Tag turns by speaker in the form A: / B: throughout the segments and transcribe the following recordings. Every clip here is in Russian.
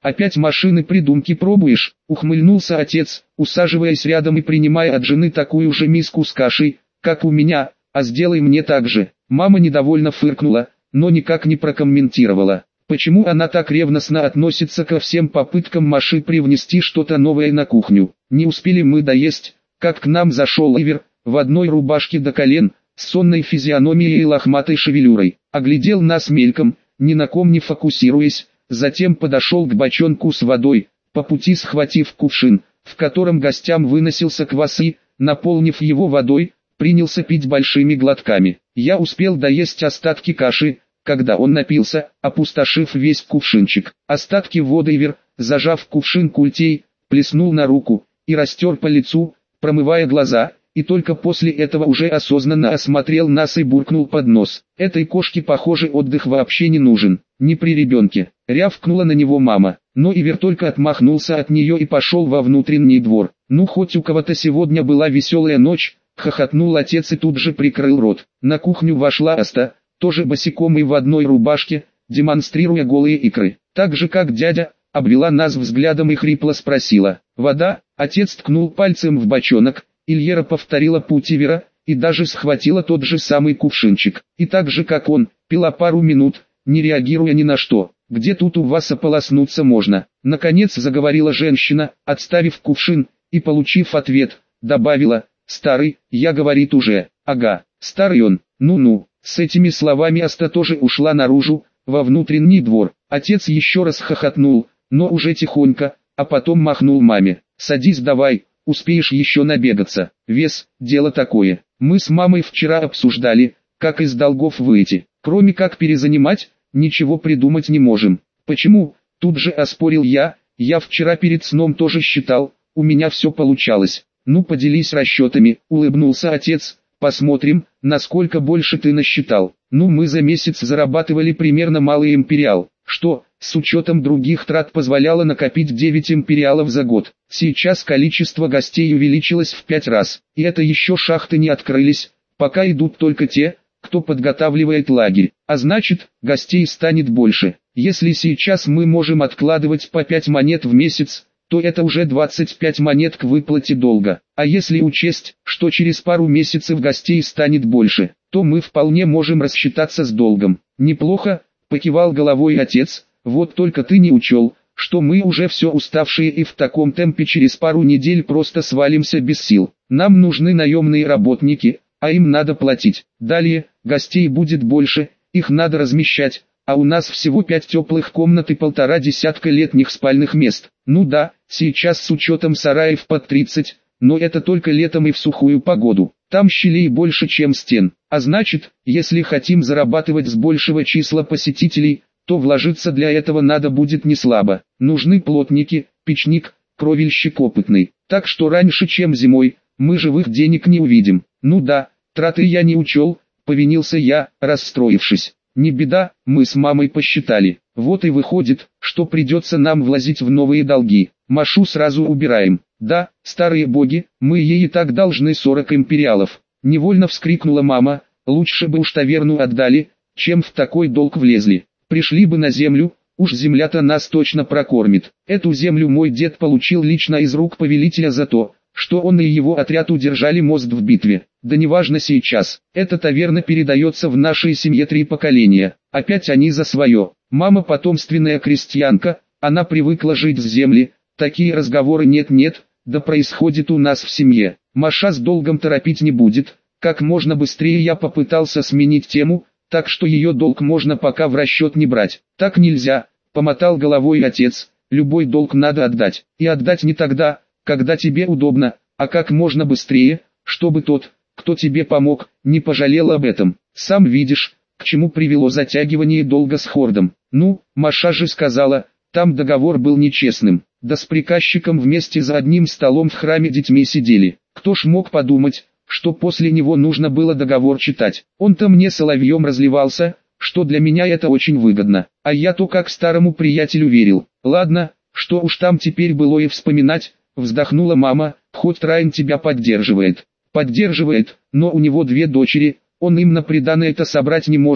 A: опять машины придумки пробуешь? Ухмыльнулся отец, усаживаясь рядом и принимая от жены такую же миску с кашей, как у меня, а сделай мне так же. Мама недовольно фыркнула, но никак не прокомментировала, почему она так ревностно относится ко всем попыткам Маши привнести что-то новое на кухню. Не успели мы доесть, как к нам зашел Ивер, в одной рубашке до колен, с сонной физиономией и лохматой шевелюрой. Оглядел нас мельком, ни на ком не фокусируясь, затем подошел к бочонку с водой, по пути схватив кувшин, в котором гостям выносился квас и, наполнив его водой, принялся пить большими глотками. Я успел доесть остатки каши, когда он напился, опустошив весь кувшинчик. Остатки воды Ивер, зажав кувшин культей, плеснул на руку и растер по лицу, промывая глаза, и только после этого уже осознанно осмотрел нас и буркнул под нос. Этой кошке, похоже, отдых вообще не нужен, не при ребенке. Рявкнула на него мама, но Ивер только отмахнулся от нее и пошел во внутренний двор. Ну хоть у кого-то сегодня была веселая ночь, хохотнул отец и тут же прикрыл рот. На кухню вошла Аста, тоже босиком и в одной рубашке, демонстрируя голые икры. Так же как дядя, обвела нас взглядом и хрипло спросила: «Вода?» Отец ткнул пальцем в бочонок, Ильера повторила путь Ивера, и даже схватила тот же самый кувшинчик. И так же как он, пила пару минут, не реагируя ни на что. «Где тут у вас ополоснуться можно?» Наконец заговорила женщина, отставив кувшин, и получив ответ, добавила: «Старый, я говорит уже». «Ага, старый он, ну-ну». С этими словами Аста тоже ушла наружу, во внутренний двор. Отец еще раз хохотнул, но уже тихонько, а потом махнул маме: «Садись давай, успеешь еще набегаться. Вес, дело такое. Мы с мамой вчера обсуждали, как из долгов выйти. Кроме как перезанимать, ничего придумать не можем». «Почему?» — тут же оспорил я вчера перед сном тоже считал, у меня все получалось. «Ну поделись расчетами», — улыбнулся отец. «Посмотрим, насколько больше ты насчитал». «Ну мы за месяц зарабатывали примерно малый империал, что, с учетом других трат, позволяло накопить 9 империалов за год. Сейчас количество гостей увеличилось в 5 раз, и это еще шахты не открылись, пока идут только те, кто подготавливает лагерь, а значит, гостей станет больше. Если сейчас мы можем откладывать по 5 монет в месяц, то это уже 25 монет к выплате долга. А если учесть, что через пару месяцев гостей станет больше, то мы вполне можем рассчитаться с долгом». «Неплохо», — покивал головой отец, «вот только ты не учел, что мы уже все уставшие и в таком темпе через пару недель просто свалимся без сил. Нам нужны наемные работники, а им надо платить. Далее, гостей будет больше, их надо размещать, а у нас всего 5 теплых комнат и 1,5 десятка летних спальных мест. Ну да, сейчас с учетом сараев под 30, но это только летом и в сухую погоду. Там щелей больше, чем стен. А значит, если хотим зарабатывать с большего числа посетителей, то вложиться для этого надо будет не слабо. Нужны плотники, печник, кровельщик опытный. Так что раньше, чем зимой, мы живых денег не увидим». «Ну да, траты я не учел», — повинился я, расстроившись. «Не беда, мы с мамой посчитали. Вот и выходит, что придется нам влазить в новые долги. Машу сразу убираем». «Да, старые боги, мы ей и так должны 40 империалов». Невольно вскрикнула мама: «Лучше бы уж таверну отдали, чем в такой долг влезли. Пришли бы на землю, уж земля-то нас точно прокормит». Эту землю мой дед получил лично из рук повелителя за то, что он и его отряд удержали мост в битве. Да неважно сейчас, эта таверна передается в нашей семье 3 поколения. Опять они за свое. Мама потомственная крестьянка, она привыкла жить с земли, такие разговоры нет-нет, да происходит у нас в семье. Маша с долгом торопить не будет. Как можно быстрее я попытался сменить тему, так что ее долг можно пока в расчет не брать. «Так нельзя», — помотал головой отец, «любой долг надо отдать. И отдать не тогда, когда тебе удобно, а как можно быстрее, чтобы тот, кто тебе помог, не пожалел об этом. Сам видишь, к чему привело затягивание долга с Хордом. Ну, Маша же сказала, там договор был нечестным. Да с приказчиком вместе за одним столом в храме детьми сидели. Кто ж мог подумать, что после него нужно было договор читать. Он-то мне соловьем разливался, что для меня это очень выгодно. А я то как старому приятелю верил. Ладно, что уж там теперь было и вспоминать». Вздохнула мама: «Хоть Райан тебя поддерживает». «Поддерживает, но у него 2 дочери, он им на приданое это собрать не может,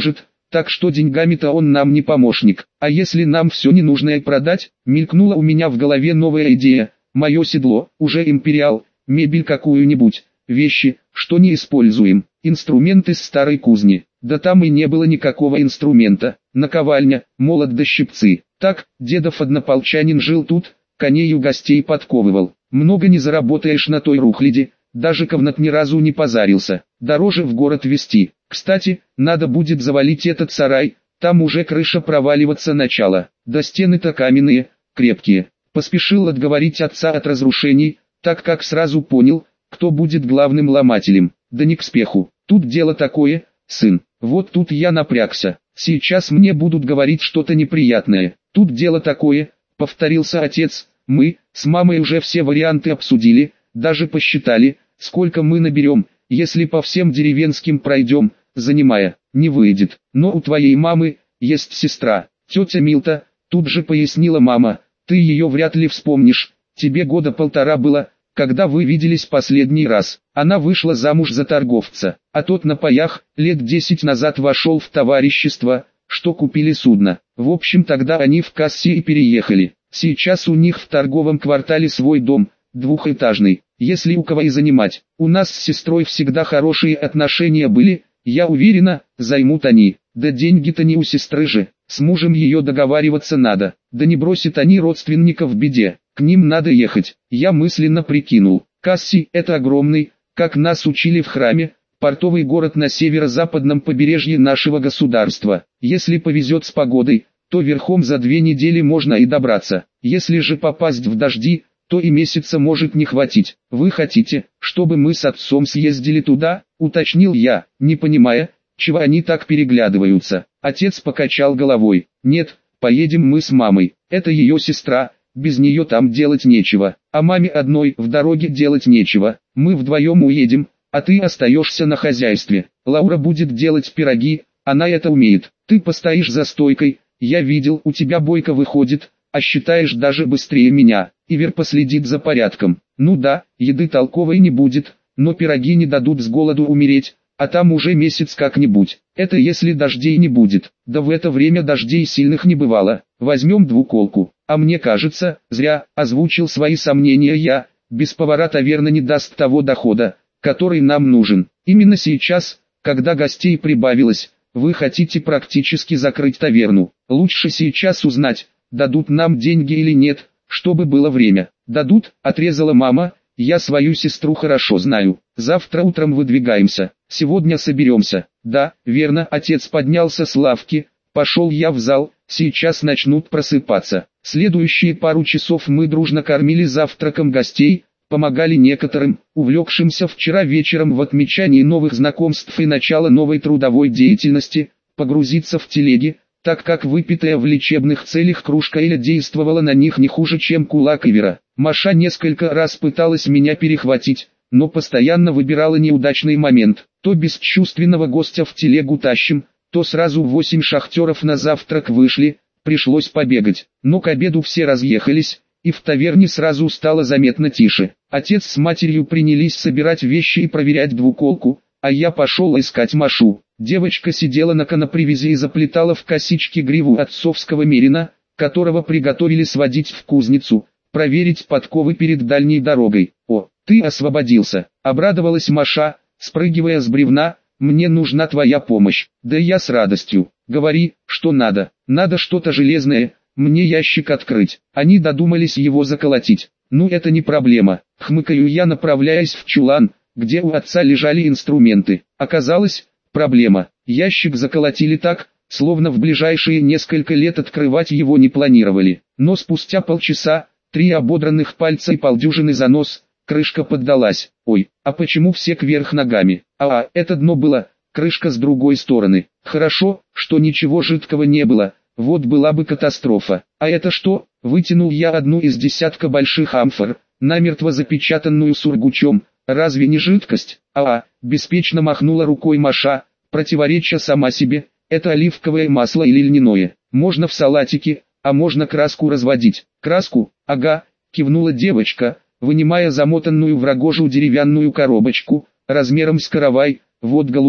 A: так что деньгами-то он нам не помощник. А если нам все ненужное продать? Мелькнула у меня в голове новая идея. Мое седло, уже империал, мебель какую-нибудь, вещи, что не используем, инструмент из старой кузни. Да там и не было никакого инструмента, наковальня, молот да щипцы. Так, дедов однополчанин жил тут, коней у гостей подковывал. Много не заработаешь на той рухляди, даже ковнат ни разу не позарился. Дороже в город везти. Кстати, надо будет завалить этот сарай, там уже крыша проваливаться начала. Да стены-то каменные, крепкие. Поспешил отговорить отца от разрушений, так как сразу понял, кто будет главным ломателем. Да не к спеху. Тут дело такое, сын. Вот тут я напрягся. Сейчас мне будут говорить что-то неприятное. Тут дело такое, повторился отец. Мы с мамой уже все варианты обсудили, даже посчитали, сколько мы наберем, если по всем деревенским пройдем, занимая. Не выйдет. Но у твоей мамы есть сестра, тетя Милта, тут же пояснила мама. Ты ее вряд ли вспомнишь. Тебе года 1,5 было, когда вы виделись последний раз. Она вышла замуж за торговца, а тот на паях, лет 10 назад вошел в товарищество, что купили судно. В общем, тогда они в кассе и переехали. Сейчас у них в торговом квартале свой дом, двухэтажный, если у кого и занимать. У нас с сестрой всегда хорошие отношения были, я уверена, займут они. Да деньги-то не у сестры же, с мужем ее договариваться надо. Да не бросят они родственников в беде, к ним надо ехать. Я мысленно прикинул, Касси – это огромный, как нас учили в храме, портовый город на северо-западном побережье нашего государства. Если повезет с погодой, то верхом за 2 недели можно и добраться. Если же попасть в дожди, то и месяца может не хватить. Вы хотите, чтобы мы с отцом съездили туда? Уточнил я, не понимая, чего они так переглядываются. Отец покачал головой. Нет, поедем мы с мамой. Это ее сестра, без нее там делать нечего. А маме одной в дороге делать нечего. Мы вдвоем уедем, а ты остаешься на хозяйстве. Лаура будет делать пироги, она это умеет. Ты постоишь за стойкой, я видел, у тебя бойко выходит, а считаешь даже быстрее меня. Ивер последит за порядком. Ну да, еды толковой не будет, но пироги не дадут с голоду умереть, а там уже месяц как-нибудь. Это если дождей не будет. Да в это время дождей сильных не бывало. Возьмем двуколку. А мне кажется, зря, озвучил свои сомнения я, без повара таверна не даст того дохода, который нам нужен. Именно сейчас, когда гостей прибавилось, вы хотите практически закрыть таверну. Лучше сейчас узнать, дадут нам деньги или нет, чтобы было время. Дадут, отрезала мама, я свою сестру хорошо знаю. Завтра утром выдвигаемся, сегодня соберемся. Да, верно, отец поднялся с лавки, пошел я в зал, сейчас начнут просыпаться. Следующие пару часов мы дружно кормили завтраком гостей, помогали некоторым, увлекшимся вчера вечером в отмечании новых знакомств и начала новой трудовой деятельности, погрузиться в телеги, так как выпитая в лечебных целях кружка эля действовала на них не хуже, чем кулак Ивера. Маша несколько раз пыталась меня перехватить, но постоянно выбирала неудачный момент. То бесчувственного гостя в телегу тащим, то сразу 8 шахтеров на завтрак вышли, пришлось побегать. Но к обеду все разъехались, и в таверне сразу стало заметно тише. Отец с матерью принялись собирать вещи и проверять двуколку, а я пошел искать Машу. Девочка сидела на конопривязи и заплетала в косички гриву отцовского мерина, которого приготовили сводить в кузницу, проверить подковы перед дальней дорогой. «О, ты освободился!» — обрадовалась Маша, спрыгивая с бревна. «Мне нужна твоя помощь». «Да я с радостью. Говори, что надо». «Надо что-то железное, мне ящик открыть». Они додумались его заколотить. «Ну это не проблема», — хмыкаю я, направляясь в чулан, где у отца лежали инструменты. Оказалось, проблема. Ящик заколотили так, словно в ближайшие несколько лет открывать его не планировали. Но спустя полчаса, 3 ободранных пальца и полдюжины занос, крышка поддалась. Ой, а почему все кверх ногами? Это дно было, крышка с другой стороны. Хорошо, что ничего жидкого не было, вот была бы катастрофа. А это что? Вытянул я одну из десятка больших амфор, намертво запечатанную сургучом. Разве не жидкость? Беспечно махнула рукой Маша, противореча сама себе. Это оливковое масло или льняное. Можно в салатике, а можно краску разводить. Краску? Ага, кивнула девочка, вынимая замотанную в рогожу деревянную коробочку, размером с каравай. Вот голубая.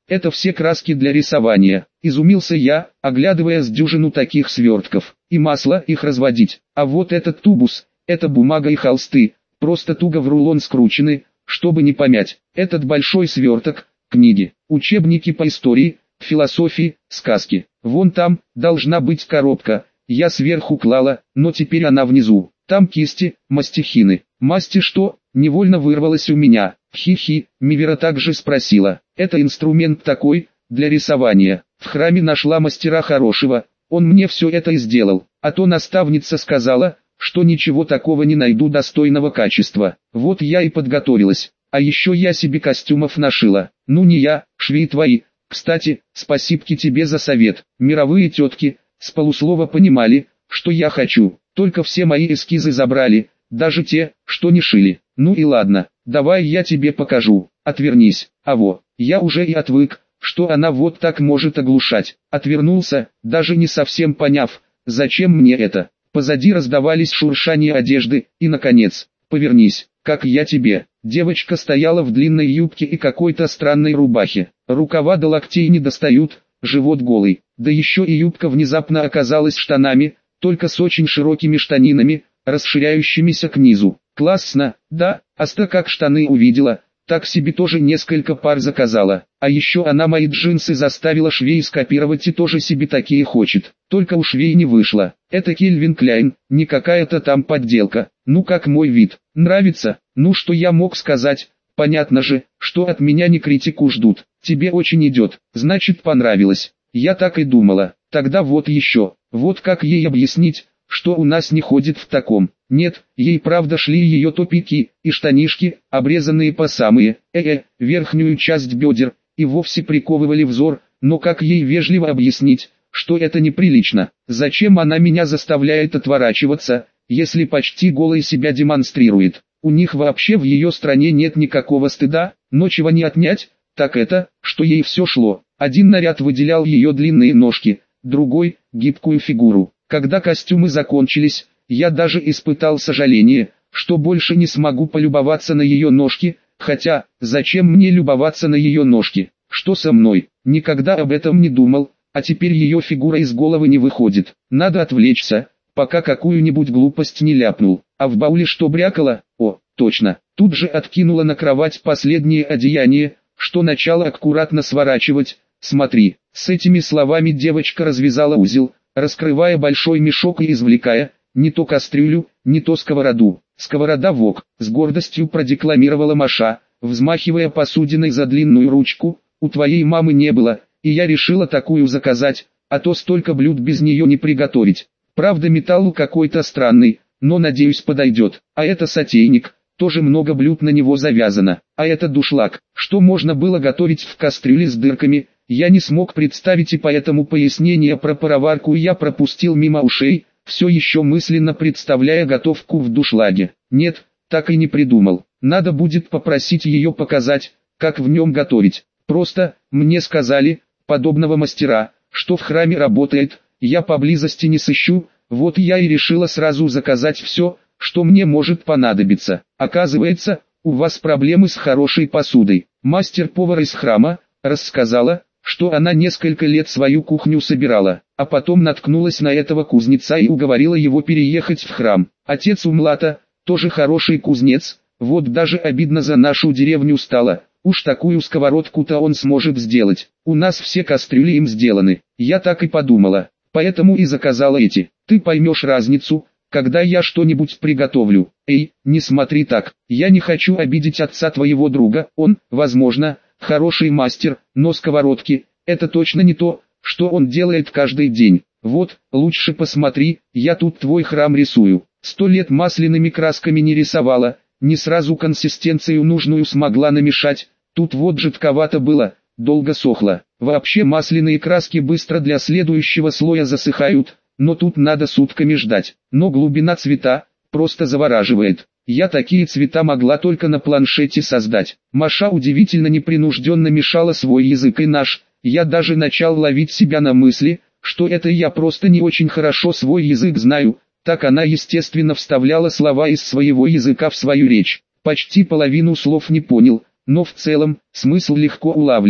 A: Это все краски для рисования. Изумился я, оглядывая с дюжину таких свертков. И масло их разводить. А вот этот тубус, это бумага и холсты, просто туго в рулон скручены, чтобы не помять. Этот большой сверток, книги, учебники по истории, философии, сказки. Вон там, должна быть коробка, я сверху клала, но теперь она внизу. Там кисти, мастихины. Масти что? Невольно вырвалось у меня. Хи-хи, Мивера также спросила. Это инструмент такой, для рисования. В храме нашла мастера хорошего, он мне все это и сделал. А то наставница сказала, что ничего такого не найду достойного качества. Вот я и подготовилась. А еще я себе костюмов нашила. Ну не я, швеи твои. Кстати, спасибки тебе за совет. Мировые тетки, с полуслова понимали, что я хочу. Только все мои эскизы забрали, даже те, что не шили. Ну и ладно, давай я тебе покажу. Отвернись. Аво, я уже и отвык, что она вот так может оглушать. Отвернулся, даже не совсем поняв, зачем мне это. Позади раздавались шуршания одежды, и наконец, повернись, как я тебе. Девочка стояла в длинной юбке и какой-то странной рубахе. Рукава до локтей не достают, живот голый. Да еще и юбка внезапно оказалась штанами, только с очень широкими штанинами, расширяющимися к низу. Классно, да, Аста как штаны увидела, так себе тоже несколько пар заказала. А еще она мои джинсы заставила швей скопировать и тоже себе такие хочет. Только у швей не вышло. Это Кельвин Кляйн, не какая-то там подделка. Ну как мой вид, нравится? Ну что я мог сказать? Понятно же, что от меня не критику ждут. Тебе очень идет, значит понравилось. Я так и думала. Тогда вот еще, вот как ей объяснить, что у нас не ходит в таком. Нет, ей правда шли ее топики и штанишки, обрезанные по самые, верхнюю часть бедер, и вовсе приковывали взор, но как ей вежливо объяснить, что это неприлично? Зачем она меня заставляет отворачиваться, если почти голой себя демонстрирует? У них вообще в ее стране нет никакого стыда, но чего не отнять, так это, что ей все шло. Один наряд выделял ее длинные ножки, другой – гибкую фигуру. Когда костюмы закончились, я даже испытал сожаление, что больше не смогу полюбоваться на ее ножки, хотя, зачем мне любоваться на ее ножки? Что со мной? Никогда об этом не думал, а теперь ее фигура из головы не выходит. Надо отвлечься, пока какую-нибудь глупость не ляпнул. А в бауле что брякало? О, точно. Тут же откинула на кровать последнее одеяние, что начала аккуратно сворачивать. Смотри, с этими словами девочка развязала узел, раскрывая большой мешок и извлекая, не то кастрюлю, не то сковороду. Сковорода вок, с гордостью продекламировала Маша, взмахивая посудиной за длинную ручку. У твоей мамы не было, и я решила такую заказать, а то столько блюд без нее не приготовить. Правда металл какой-то странный, но надеюсь подойдет. А это сотейник, тоже много блюд на него завязано. А это дуршлаг, что можно было готовить в кастрюле с дырками. Я не смог представить, и поэтому пояснение про пароварку я пропустил мимо ушей, все еще мысленно представляя готовку в дуршлаге. Нет, так и не придумал. Надо будет попросить ее показать, как в нем готовить. Просто, мне сказали, подобного мастера, что в храме работает, я поблизости не сыщу, вот я и решила сразу заказать все, что мне может понадобиться. Оказывается, у вас проблемы с хорошей посудой. Мастер-повар из храма рассказала, что она несколько лет свою кухню собирала, а потом наткнулась на этого кузнеца и уговорила его переехать в храм. Отец у Млата, тоже хороший кузнец, вот даже обидно за нашу деревню стало, уж такую сковородку-то он сможет сделать. У нас все кастрюли им сделаны, я так и подумала, поэтому и заказала эти. Ты поймешь разницу, когда я что-нибудь приготовлю. Эй, не смотри так, я не хочу обидеть отца твоего друга, он, возможно, хороший мастер, но сковородки – это точно не то, что он делает каждый день. Вот, лучше посмотри, я тут твой храм рисую. 100 лет масляными красками не рисовала, не сразу консистенцию нужную смогла намешать. Тут вот жидковато было, долго сохло. Вообще масляные краски быстро для следующего слоя засыхают, но тут надо сутками ждать. Но глубина цвета просто завораживает. Я такие цвета могла только на планшете создать. Маша удивительно непринужденно мешала свой язык и наш. Я даже начал ловить себя на мысли, что это я просто не очень хорошо свой язык знаю. Так она естественно вставляла слова из своего языка в свою речь. Почти половину слов не понял, но в целом смысл легко улавливал.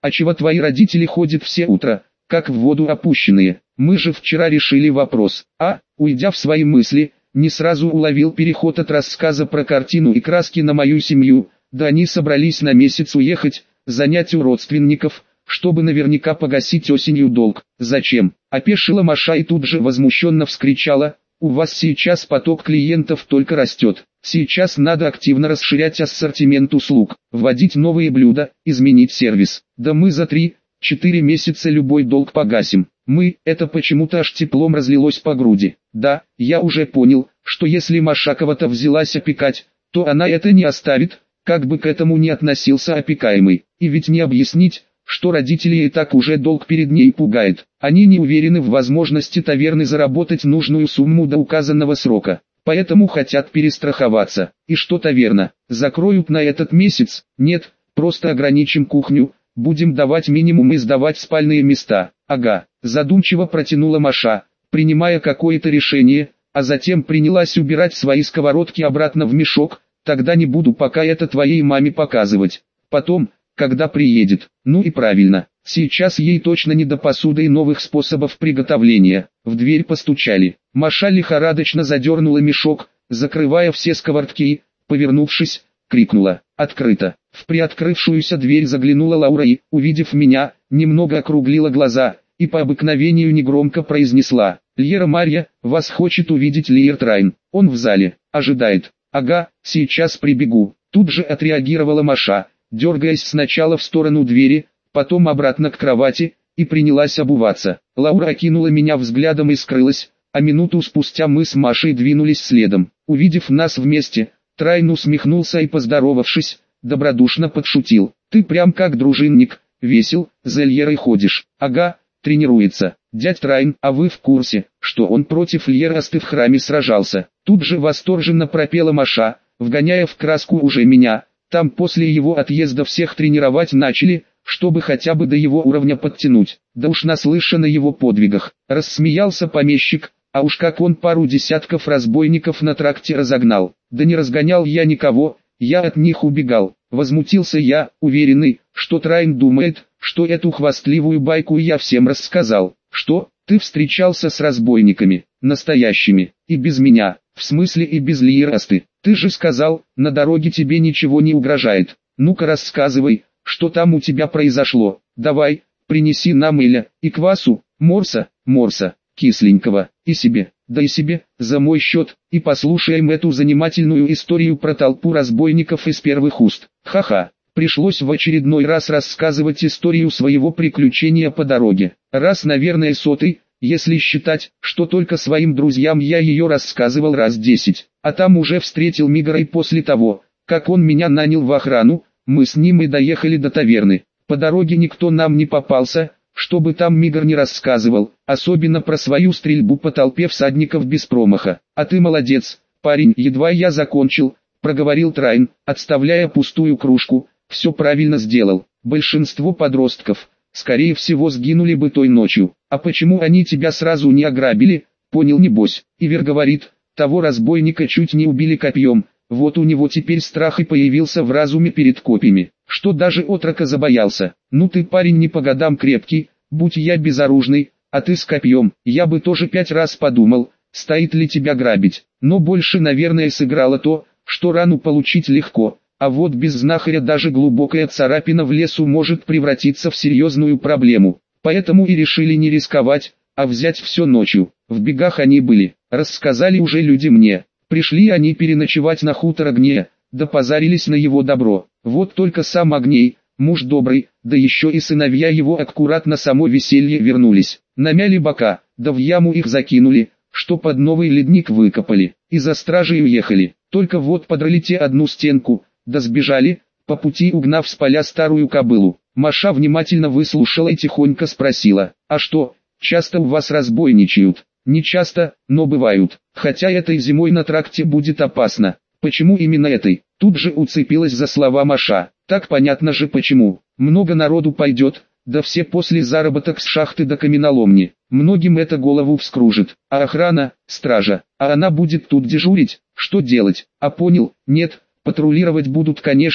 A: А чего твои родители ходят все утро, как в воду опущенные? Мы же вчера решили вопрос. Уйдя в свои мысли, не сразу уловил переход от рассказа про картину и краски на мою семью. Да они собрались на месяц уехать, занять у родственников, чтобы наверняка погасить осенью долг. Зачем? Опешила Маша и тут же возмущенно вскричала: у вас сейчас поток клиентов только растет. Сейчас надо активно расширять ассортимент услуг, вводить новые блюда, изменить сервис. Да мы за 3-4 месяца любой долг погасим. Это почему-то аж теплом разлилось по груди. Да, я уже понял, что если Маша кого-то взялась опекать, то она это не оставит, как бы к этому ни относился опекаемый. И ведь не объяснить, что родители и так уже долг перед ней пугает. Они не уверены в возможности таверны заработать нужную сумму до указанного срока. Поэтому хотят перестраховаться. И что таверна? Закроют на этот месяц? Нет, просто ограничим кухню, будем давать минимум и сдавать спальные места. Ага, задумчиво протянула Маша, принимая какое-то решение, а затем принялась убирать свои сковородки обратно в мешок. Тогда не буду пока это твоей маме показывать. Потом, когда приедет. Ну и правильно, сейчас ей точно не до посуды и новых способов приготовления. В дверь постучали. Маша лихорадочно задернула мешок, закрывая все сковородки и, повернувшись, крикнула: «Открыто!». В приоткрывшуюся дверь заглянула Лаура и, увидев меня, немного округлила глаза, и по обыкновению негромко произнесла: «Льера Марья, вас хочет увидеть Лиер Трайн. Он в зале, ожидает». «Ага, сейчас прибегу», тут же отреагировала Маша, дергаясь сначала в сторону двери, потом обратно к кровати, и принялась обуваться. Лаура окинула меня взглядом и скрылась, а минуту спустя мы с Машей двинулись следом. Увидев нас вместе, Трайн усмехнулся и, поздоровавшись, добродушно подшутил: «Ты прям как дружинник, весел, за Льерой ходишь». «Ага, тренируется. Дядь Трайн, а вы в курсе, что он против Льерасты в храме сражался?» Тут же восторженно пропела Маша, вгоняя в краску уже меня. Там после его отъезда всех тренировать начали, чтобы хотя бы до его уровня подтянуть. Да уж наслышан о его подвигах. Рассмеялся помещик, а уж как он пару десятков разбойников на тракте разогнал. Да не разгонял я никого, я от них убегал. Возмутился я, уверенный, что Трайн думает, что эту хвастливую байку я всем рассказал. «Что, ты встречался с разбойниками, настоящими, и без меня?» «В смысле и без Лиерасты? Ты же сказал, на дороге тебе ничего не угрожает. Ну-ка рассказывай, что там у тебя произошло. Давай, принеси нам Эля, и квасу, морса, кисленького, и себе, да и себе, за мой счет, и послушаем эту занимательную историю про толпу разбойников из первых уст». Ха-ха, пришлось в очередной раз рассказывать историю своего приключения по дороге. Раз, наверное, 100-й, если считать, что только своим друзьям я ее рассказывал раз 10, а там уже встретил Мигра, и после того, как он меня нанял в охрану, мы с ним и доехали до таверны. По дороге никто нам не попался, чтобы там Мигр не рассказывал, особенно про свою стрельбу по толпе всадников без промаха. «А ты молодец, парень, едва я закончил», проговорил Трайн, отставляя пустую кружку. «Все правильно сделал. Большинство подростков, скорее всего, сгинули бы той ночью. А почему они тебя сразу не ограбили, понял небось?» Ивер говорит: «Того разбойника чуть не убили копьем, вот у него теперь страх и появился в разуме перед копьями, что даже отрока забоялся. Ну ты, парень, не по годам крепкий, будь я безоружный, а ты с копьем, я бы тоже 5 раз подумал, стоит ли тебя грабить. Но больше, наверное, сыграло то, что рану получить легко, а вот без знахаря даже глубокая царапина в лесу может превратиться в серьезную проблему. Поэтому и решили не рисковать, а взять все ночью. В бегах они были, рассказали уже люди мне. Пришли они переночевать на хутор Огнея, да позарились на его добро. Вот только сам Огней, муж добрый, да еще и сыновья его аккуратно само веселье вернулись. Намяли бока, да в яму их закинули, что под новый ледник выкопали, и за стражей уехали. Только вот подрали те одну стенку, да сбежали, по пути угнав с поля старую кобылу. Маша внимательно выслушала и тихонько спросила: «А что, часто у вас разбойничают?» «Не часто, но бывают, хотя этой зимой на тракте будет опасно». «Почему именно этой?» Тут же уцепилась за слова Маша. «Так понятно же почему. Много народу пойдет, да все после заработок с шахты до каменоломни. Многим это голову вскружит. А охрана, стража, а она будет тут дежурить? Что делать?» «А понял, нет, патрулировать будут, конечно,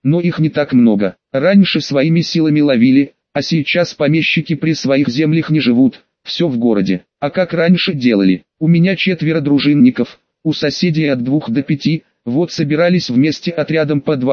A: но их не так много. Раньше своими силами ловили, а сейчас помещики при своих землях не живут, все в городе. А как раньше делали? У меня 4 дружинников, у соседей от 2 до 5, вот собирались вместе отрядом по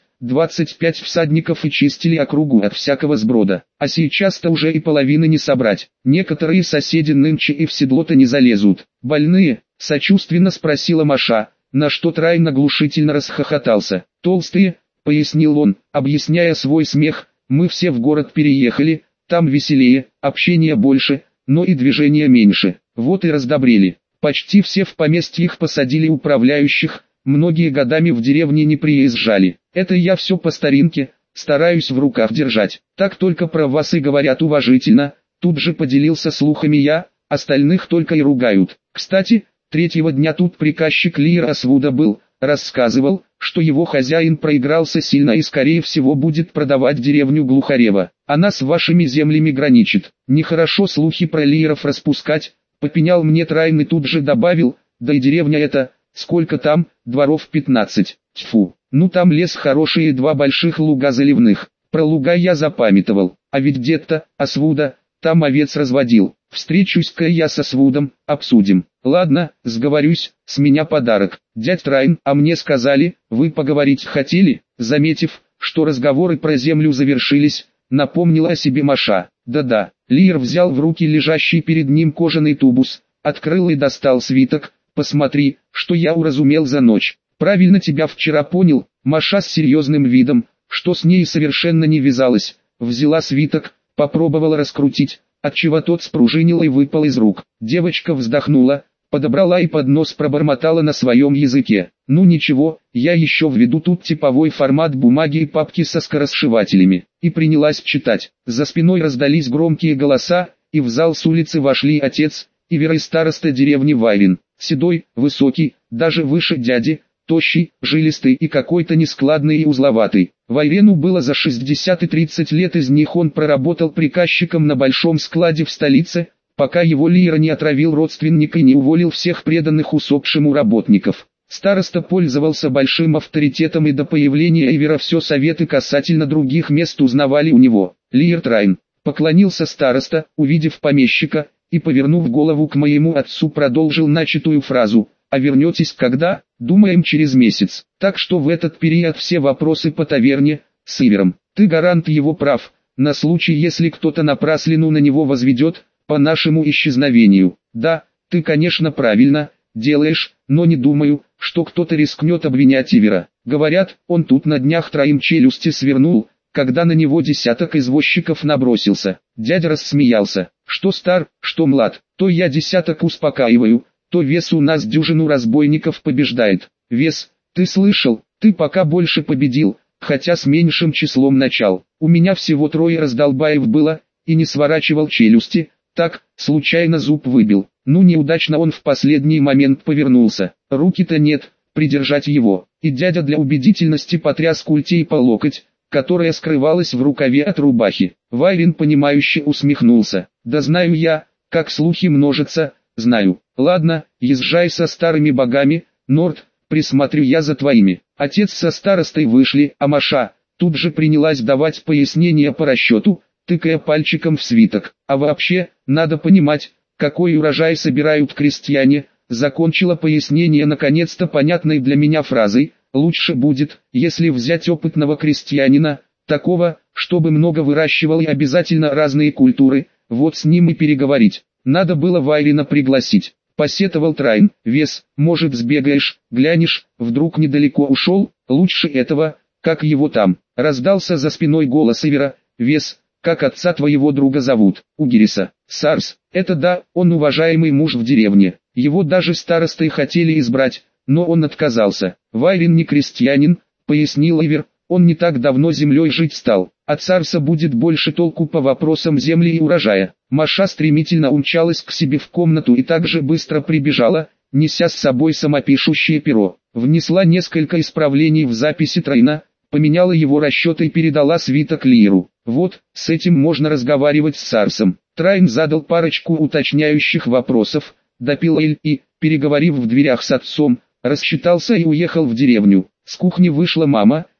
A: 20-25 всадников и чистили округу от всякого сброда. А сейчас-то уже и половины не собрать. Некоторые соседи нынче и в седло-то не залезут. Больные? Сочувственно спросила Маша, на что Трайн оглушительно расхохотался. Толстые, пояснил он, объясняя свой смех, мы все в город переехали, там веселее, общения больше, но и движения меньше. Вот и раздобрели. Почти все в поместьях посадили управляющих, многие годами в деревне не приезжали. Это я все по старинке, стараюсь в руках держать. Так только про вас и говорят уважительно, тут же поделился слухами я, остальных только и ругают. Кстати, 3-го дня тут приказчик Лиер Асвуда был, рассказывал, что его хозяин проигрался сильно и скорее всего будет продавать деревню Глухарева. Она с вашими землями граничит. Нехорошо слухи про Лиеров распускать, попенял мне Трайн и тут же добавил, да и деревня эта, сколько там, дворов 15, тьфу. Ну там лес хороший и 2 больших луга заливных. Про луга я запамятовал, а ведь дед-то, Асвуда, там овец разводил. Встречусь-ка я со Свудом, обсудим. Ладно, сговорюсь, с меня подарок. Дядь Трайн, а мне сказали, вы поговорить хотели? Заметив, что разговоры про землю завершились, напомнила о себе Маша. Да-да, Лиер взял в руки лежащий перед ним кожаный тубус, открыл и достал свиток. Посмотри, что я уразумел за ночь. Правильно тебя вчера понял. Маша с серьезным видом, что с ней совершенно не вязалось, взяла свиток, попробовала раскрутить, отчего тот спружинил и выпал из рук. Девочка вздохнула, подобрала и под нос пробормотала на своем языке. Ну ничего, я еще введу тут типовой формат бумаги и папки со скоросшивателями. И принялась читать. За спиной раздались громкие голоса, и в зал с улицы вошли отец, Ивер и староста деревни Вайрин. Седой, высокий, даже выше дяди, тощий, жилистый и какой-то нескладный и узловатый. Вайрену было за 60 и 30 лет, из них он проработал приказчиком на большом складе в столице, пока его Лиера не отравил родственник и не уволил всех преданных усопшему работников. Староста пользовался большим авторитетом, и до появления Ивера все советы касательно других мест узнавали у него. Лиер Трайн, поклонился староста, увидев помещика, и, повернув голову к моему отцу, продолжил начатую фразу. А вернетесь когда? Думаем, через месяц. Так что в этот период все вопросы по таверне, с Ивером. Ты гарант его прав, на случай, если кто-то напраслину на него возведет, по нашему исчезновению. Да, ты, конечно, правильно делаешь, но не думаю, что кто-то рискнет обвинять Ивера. Говорят, он тут на днях 3 челюсти свернул, когда на него десяток извозчиков набросился. Дядя рассмеялся. Что стар, что млад, то я десяток успокаиваю, то вес у нас дюжину разбойников побеждает. Вес, ты слышал, ты пока больше победил, хотя с меньшим числом начал. У меня всего 3 раздолбаев было, и не сворачивал челюсти, так, случайно зуб выбил. Ну неудачно он в последний момент повернулся. Руки-то нет, придержать его. И дядя для убедительности потряс культей по локоть, которая скрывалась в рукаве от рубахи. Вайрин понимающе усмехнулся. Да знаю я, как слухи множатся, знаю. Ладно, езжай со старыми богами, Норд, присмотрю я за твоими. Отец со старостой вышли, а Маша тут же принялась давать пояснения по расчету, тыкая пальчиком в свиток. А вообще, надо понимать, какой урожай собирают крестьяне, закончила пояснение наконец-то понятной для меня фразой. Лучше будет, если взять опытного крестьянина, такого, чтобы много выращивал и обязательно разные культуры, вот с ним и переговорить. Надо было Вайрина пригласить. Посетовал Трайн. Вес, может сбегаешь, глянешь, вдруг недалеко ушел, лучше этого, как его там. Раздался за спиной голос Ивера. Вес, как отца твоего друга зовут? Угириса. Сарс, это да, он уважаемый муж в деревне. Его даже старостой хотели избрать, но он отказался. Вайрин не крестьянин, пояснил Ивер, он не так давно землей жить стал. От Сарса будет больше толку по вопросам земли и урожая. Маша стремительно умчалась к себе в комнату и также быстро прибежала, неся с собой самопишущее перо. Внесла несколько исправлений в записи Трайна, поменяла его расчеты и передала свиток Лиеру. Вот, с этим можно разговаривать с Сарсом. Трайн задал парочку уточняющих вопросов, допил эль и, переговорив в дверях с отцом, рассчитался и уехал в деревню. С кухни вышла мама,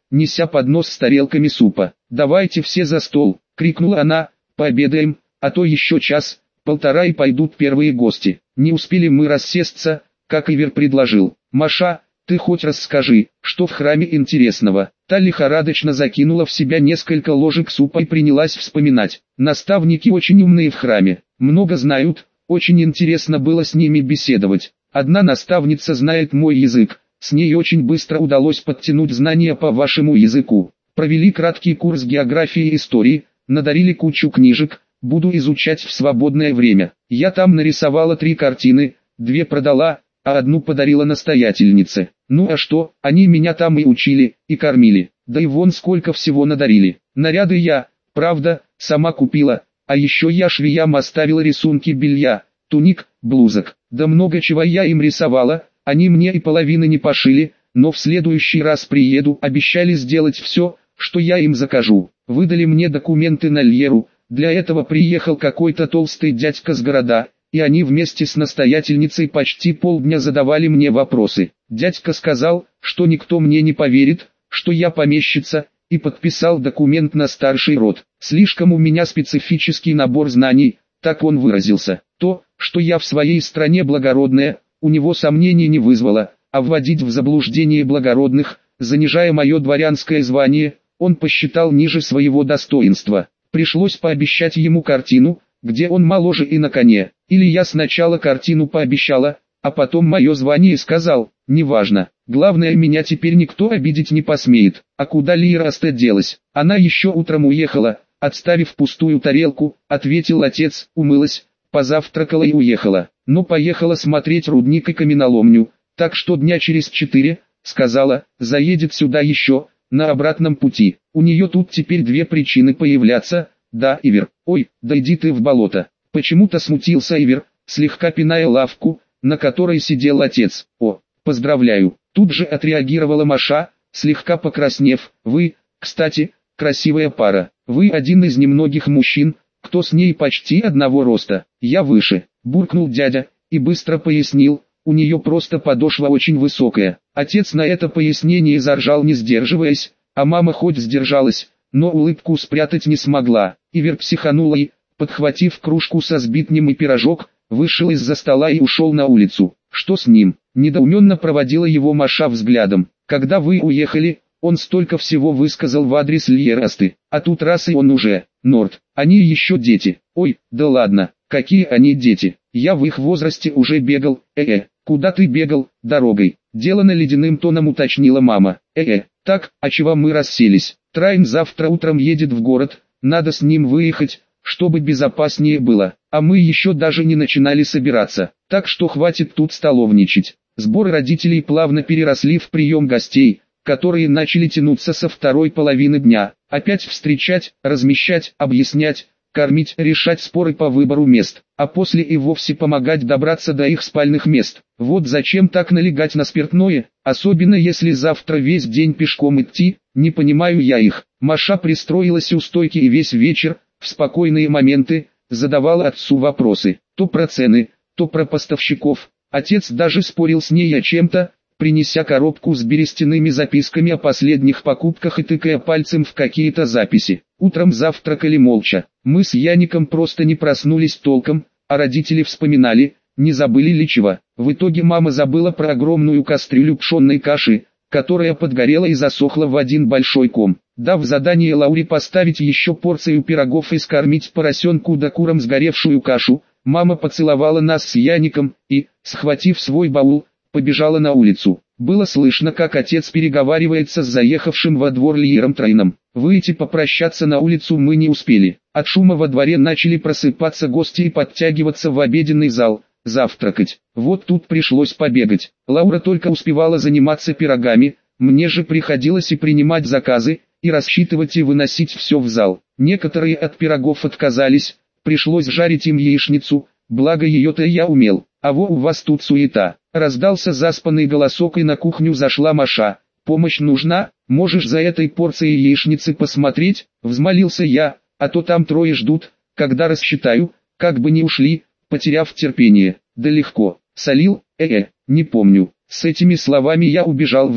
A: неся поднос с тарелками супа. «Давайте все за стол!» — крикнула она. «Пообедаем, а то еще час-полтора и пойдут первые гости». Не успели мы рассесться, как Ивер предложил: «Маша, ты хоть расскажи, что в храме интересного?» Та лихорадочно закинула в себя несколько ложек супа и принялась вспоминать. «Наставники очень умные в храме, много знают, очень интересно было с ними беседовать. Одна наставница знает мой язык, с ней очень быстро удалось подтянуть знания по вашему языку. Провели краткий курс географии и истории, надарили кучу книжек, буду изучать в свободное время. Я там нарисовала 3 картины, 2 продала, а 1 подарила настоятельнице. Ну а что, они меня там и учили, и кормили, да и вон сколько всего надарили. Наряды я, правда, сама купила, а еще я швеям оставила рисунки белья, туник, блузок. Да много чего я им рисовала, они мне и половины не пошили, но в следующий раз приеду, обещали сделать все, что я им закажу. Выдали мне документы на Льеру, для этого приехал какой-то толстый дядька с города, и они вместе с настоятельницей почти полдня задавали мне вопросы. Дядька сказал, что никто мне не поверит, что я помещица, и подписал документ на старший род. Слишком у меня специфический набор знаний, так он выразился. То, что я в своей стране благородная, у него сомнений не вызвало, а вводить в заблуждение благородных, занижая мое дворянское звание, он посчитал ниже своего достоинства. Пришлось пообещать ему картину, где он моложе и на коне. Или я сначала картину пообещала, а потом мое звание сказал, неважно. Главное, меня теперь никто обидеть не посмеет. А куда Лиера-то делась? Она еще утром уехала, отставив пустую тарелку, ответил отец, умылась, позавтракала и уехала. Но поехала смотреть рудник и каменоломню, так что дня через 4, сказала, заедет сюда еще, на обратном пути. У нее тут теперь 2 причины появляться. Да, Ивер, ой, да иди ты в болото. Почему-то смутился Ивер, слегка пиная лавку, на которой сидел отец. О, поздравляю. Тут же отреагировала Маша, слегка покраснев. Вы, кстати, красивая пара. Вы один из немногих мужчин, кто с ней почти одного роста. Я выше, буркнул дядя, и быстро пояснил, у нее просто подошва очень высокая. Отец на это пояснение заржал, не сдерживаясь, а мама хоть сдержалась, но улыбку спрятать не смогла. Ивер психанула и, подхватив кружку со сбитнем и пирожок, вышел из-за стола и ушел на улицу. Что с ним? Недоуменно проводила его Маша взглядом. Когда вы уехали, он столько всего высказал в адрес Льерасты, а тут раз и он уже, Норд, они еще дети. Ой, да ладно, какие они дети, я в их возрасте уже бегал, куда ты бегал, дорогой, делано ледяным тоном уточнила мама. Так, а чего мы расселись? Трайн завтра утром едет в город, надо с ним выехать, чтобы безопаснее было, а мы еще даже не начинали собираться, так что хватит тут столовничать. Сборы родителей плавно переросли в прием гостей, которые начали тянуться со второй половины дня, опять встречать, размещать, объяснять, кормить, решать споры по выбору мест, а после и вовсе помогать добраться до их спальных мест. Вот зачем так налегать на спиртное, особенно если завтра весь день пешком идти, не понимаю я их. Маша пристроилась у стойки и весь вечер, в спокойные моменты, задавала отцу вопросы, то про цены, то про поставщиков. Отец даже спорил с ней о чем-то, принеся коробку с берестяными записками о последних покупках и тыкая пальцем в какие-то записи. Утром завтракали молча. Мы с Яником просто не проснулись толком, а родители вспоминали, не забыли ли чего. В итоге мама забыла про огромную кастрюлю пшенной каши, которая подгорела и засохла в один большой ком. Дав задание Лауре поставить еще порцию пирогов и скормить поросенку да курам сгоревшую кашу, мама поцеловала нас с Яником и, схватив свой баул, побежала на улицу. Было слышно, как отец переговаривается с заехавшим во двор Лиером Трайном. Выйти попрощаться на улицу мы не успели. От шума во дворе начали просыпаться гости и подтягиваться в обеденный зал, завтракать. Вот тут пришлось побегать. Лаура только успевала заниматься пирогами, мне же приходилось и принимать заказы, и рассчитывать и выносить все в зал. Некоторые от пирогов отказались, пришлось жарить им яичницу, благо ее-то я умел. А во у вас тут суета. Раздался заспанный голосок и на кухню зашла Маша. Помощь нужна, можешь за этой порцией яичницы посмотреть, взмолился я, а то там 3 ждут, когда рассчитаю, как бы не ушли, потеряв терпение. Да легко, солил, не помню. С этими словами я убежал в зал.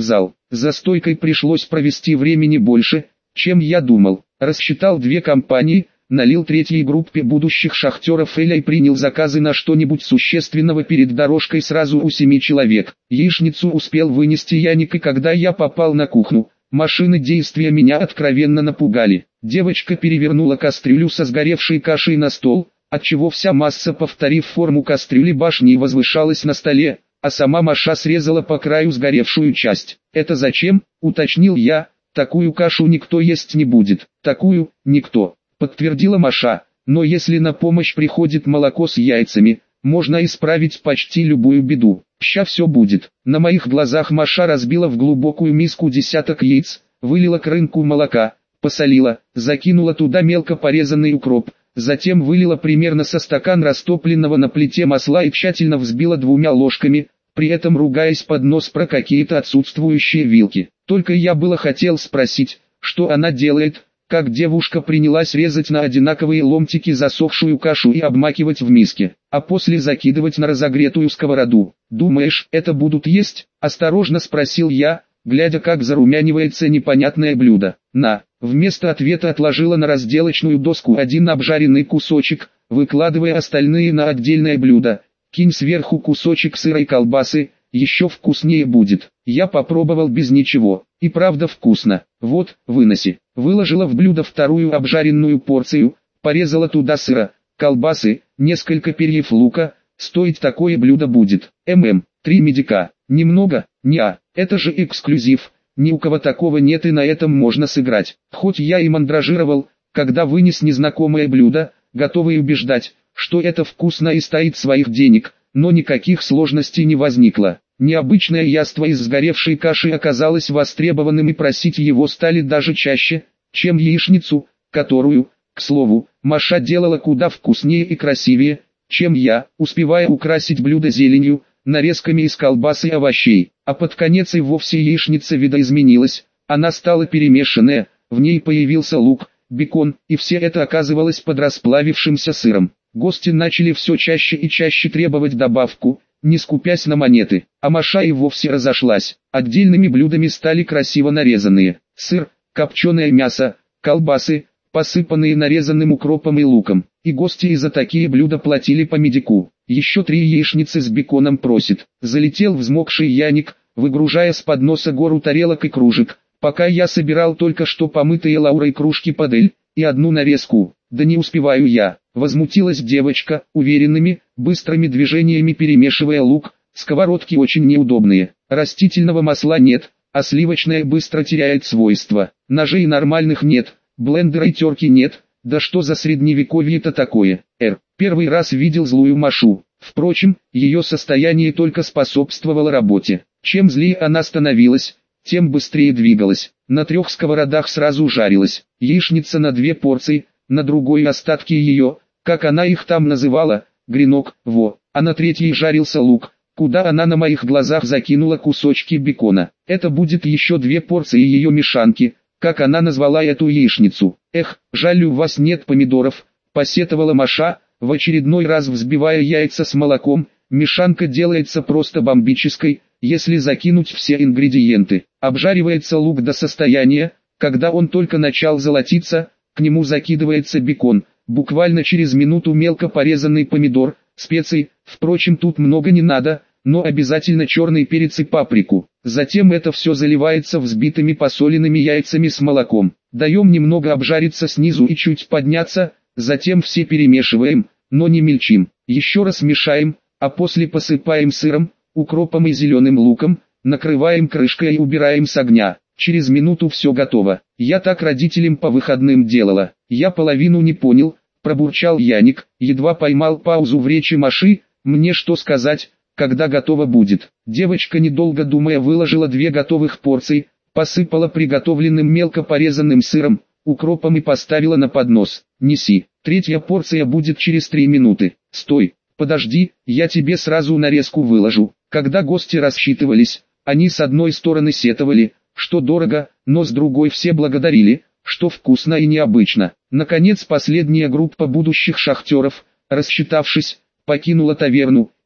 A: За стойкой пришлось провести времени больше, чем я думал. Рассчитал 2 компании, налил 3-й группе будущих шахтеров Эля и принял заказы на что-нибудь существенного перед дорожкой сразу у 7 человек. Яичницу успел вынести Яник, и когда я попал на кухню, машины действия меня откровенно напугали. Девочка перевернула кастрюлю со сгоревшей кашей на стол, отчего вся масса, повторив форму кастрюли башни, возвышалась на столе, а сама Маша срезала по краю сгоревшую часть. «Это зачем?» — уточнил я. «Такую кашу никто есть не будет». «Такую, никто», — подтвердила Маша. «Но если на помощь приходит молоко с яйцами, можно исправить почти любую беду. Ща все будет». На моих глазах Маша разбила в глубокую миску десяток яиц, вылила крынку молока, посолила, закинула туда мелко порезанный укроп, затем вылила примерно со стакан растопленного на плите масла и тщательно взбила 2 ложками, при этом ругаясь под нос про какие-то отсутствующие вилки. Только я было хотел спросить, что она делает, как девушка принялась резать на одинаковые ломтики засохшую кашу и обмакивать в миске, а после закидывать на разогретую сковороду. «Думаешь, это будут есть?» – осторожно спросил я, глядя, как зарумянивается непонятное блюдо. Вместо ответа отложила на разделочную доску 1 обжаренный кусочек, выкладывая остальные на отдельное блюдо. «Кинь сверху кусочек сыра и колбасы, еще вкуснее будет». Я попробовал без ничего, и правда вкусно. «Вот, выноси». Выложила в блюдо 2-ю обжаренную порцию, порезала туда сыра, колбасы, несколько перьев лука. Стоить такое блюдо будет 3 медика. Немного? Неа, это же эксклюзив. Ни у кого такого нет, и на этом можно сыграть. Хоть я и мандражировал, когда вынес незнакомое блюдо, готовый убеждать, что это вкусно и стоит своих денег, но никаких сложностей не возникло. Необычное яство из сгоревшей каши оказалось востребованным, и просить его стали даже чаще, чем яичницу, которую, к слову, Маша делала куда вкуснее и красивее, чем я, успевая украсить блюдо зеленью, нарезками из колбасы и овощей. А под конец и вовсе яичница видоизменилась, она стала перемешанная, в ней появился лук, бекон, и все это оказывалось под расплавившимся сыром. Гости начали все чаще и чаще требовать добавку, не скупясь на монеты, а Маша и вовсе разошлась. Отдельными блюдами стали красиво нарезанные сыр, копченое мясо, колбасы, посыпанные нарезанным укропом и луком. И гости и за такие блюда платили по медику. «Еще 3 яичницы с беконом просит». Залетел взмокший Яник, выгружая с подноса гору тарелок и кружек, пока я собирал только что помытые Лаурой кружки под эль и 1 нарезку. «Да не успеваю я», — возмутилась девочка, уверенными, быстрыми движениями перемешивая лук. «Сковородки очень неудобные, растительного масла нет, а сливочное быстро теряет свойства, ножей нормальных нет, блендера и терки нет». Да что за средневековье-то такое? Первый раз видел злую Машу. Впрочем, ее состояние только способствовало работе. Чем злее она становилась, тем быстрее двигалась. На 3 сковородах сразу жарилась. Яичница на 2 порции, на другой остатки ее, как она их там называла, гренок, а на 3-й жарился лук, куда она на моих глазах закинула кусочки бекона. Это будет еще 2 порции ее мешанки, как она назвала эту яичницу. Жаль, у вас нет помидоров, посетовала Маша, в очередной раз взбивая яйца с молоком. Мешанка делается просто бомбической, если закинуть все ингредиенты. Обжаривается лук до состояния, когда он только начал золотиться, к нему закидывается бекон, буквально через минуту мелко порезанный помидор, специй, впрочем тут много не надо, но обязательно черный перец и паприку. Затем это все заливается взбитыми посоленными яйцами с молоком. Даем немного обжариться снизу и чуть подняться, затем все перемешиваем, но не мельчим. Еще раз мешаем, а после посыпаем сыром, укропом и зеленым луком, накрываем крышкой и убираем с огня. Через минуту все готово. Я так родителям по выходным делала. Я половину не понял, пробурчал Яник, едва поймал паузу в речи Маши. Мне что сказать, когда готово будет? Девочка, недолго думая, выложила 2 готовых порции, посыпала приготовленным мелко порезанным сыром, укропом и поставила на поднос. «Неси, 3-я порция будет через 3 минуты». «Стой, подожди, я тебе сразу нарезку выложу». Когда гости рассчитывались, они с одной стороны сетовали, что дорого, но с другой все благодарили, что вкусно и необычно. Наконец последняя группа будущих шахтеров, рассчитавшись, покинула таверну,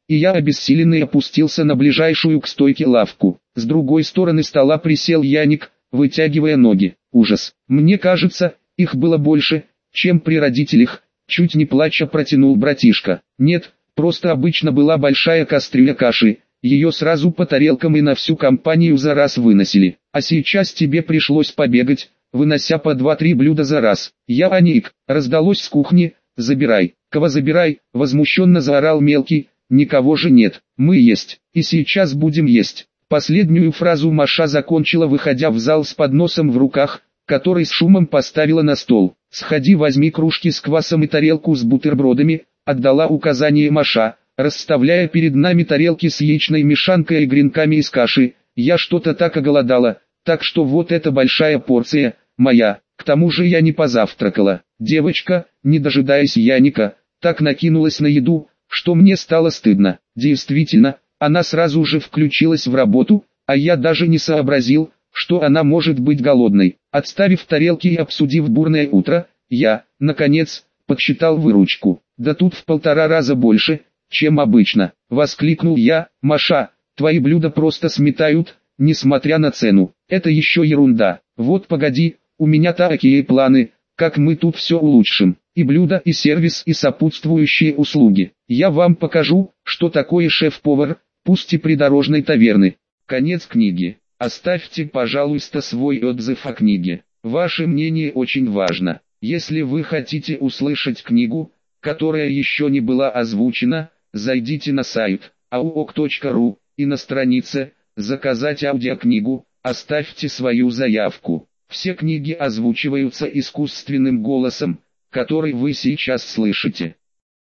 A: и я обессиленный опустился на ближайшую к стойке лавку. С другой стороны стола присел Яник, вытягивая ноги. Ужас. Мне кажется, их было больше, чем при родителях, чуть не плача протянул братишка. Нет, просто обычно была большая кастрюля каши, ее сразу по тарелкам и на всю компанию за раз выносили. А сейчас тебе пришлось побегать, вынося по 2-3 блюда за раз. Я Аник, раздалось с кухни, забирай. Кого забирай, возмущенно заорал мелкий, никого же нет, мы есть, и сейчас будем есть. Последнюю фразу Маша закончила, выходя в зал с подносом в руках, который с шумом поставила на стол. «Сходи, возьми кружки с квасом и тарелку с бутербродами», отдала указание Маша, расставляя перед нами тарелки с яичной мешанкой и гренками из каши. Я что-то так оголодала, так что вот эта большая порция, моя, к тому же я не позавтракала. Девочка, не дожидаясь Яника, так накинулась на еду, что мне стало стыдно. Действительно, она сразу же включилась в работу, а я даже не сообразил, что она может быть голодной. Отставив тарелки и обсудив бурное утро, я, наконец, подсчитал выручку. Да тут в 1,5 раза больше, чем обычно. Воскликнул я: «Маша, твои блюда просто сметают, несмотря на цену». «Это еще ерунда. Вот погоди, у меня такие планы, как мы тут все улучшим. И блюда, и сервис, и сопутствующие услуги. Я вам покажу, что такое шеф-повар, пусть и придорожной таверны». Конец книги. Оставьте, пожалуйста, свой отзыв о книге. Ваше мнение очень важно. Если вы хотите услышать книгу, которая еще не была озвучена, зайдите на сайт auok.ru и на странице «Заказать аудиокнигу» оставьте свою заявку. Все книги озвучиваются искусственным голосом, который вы сейчас слышите.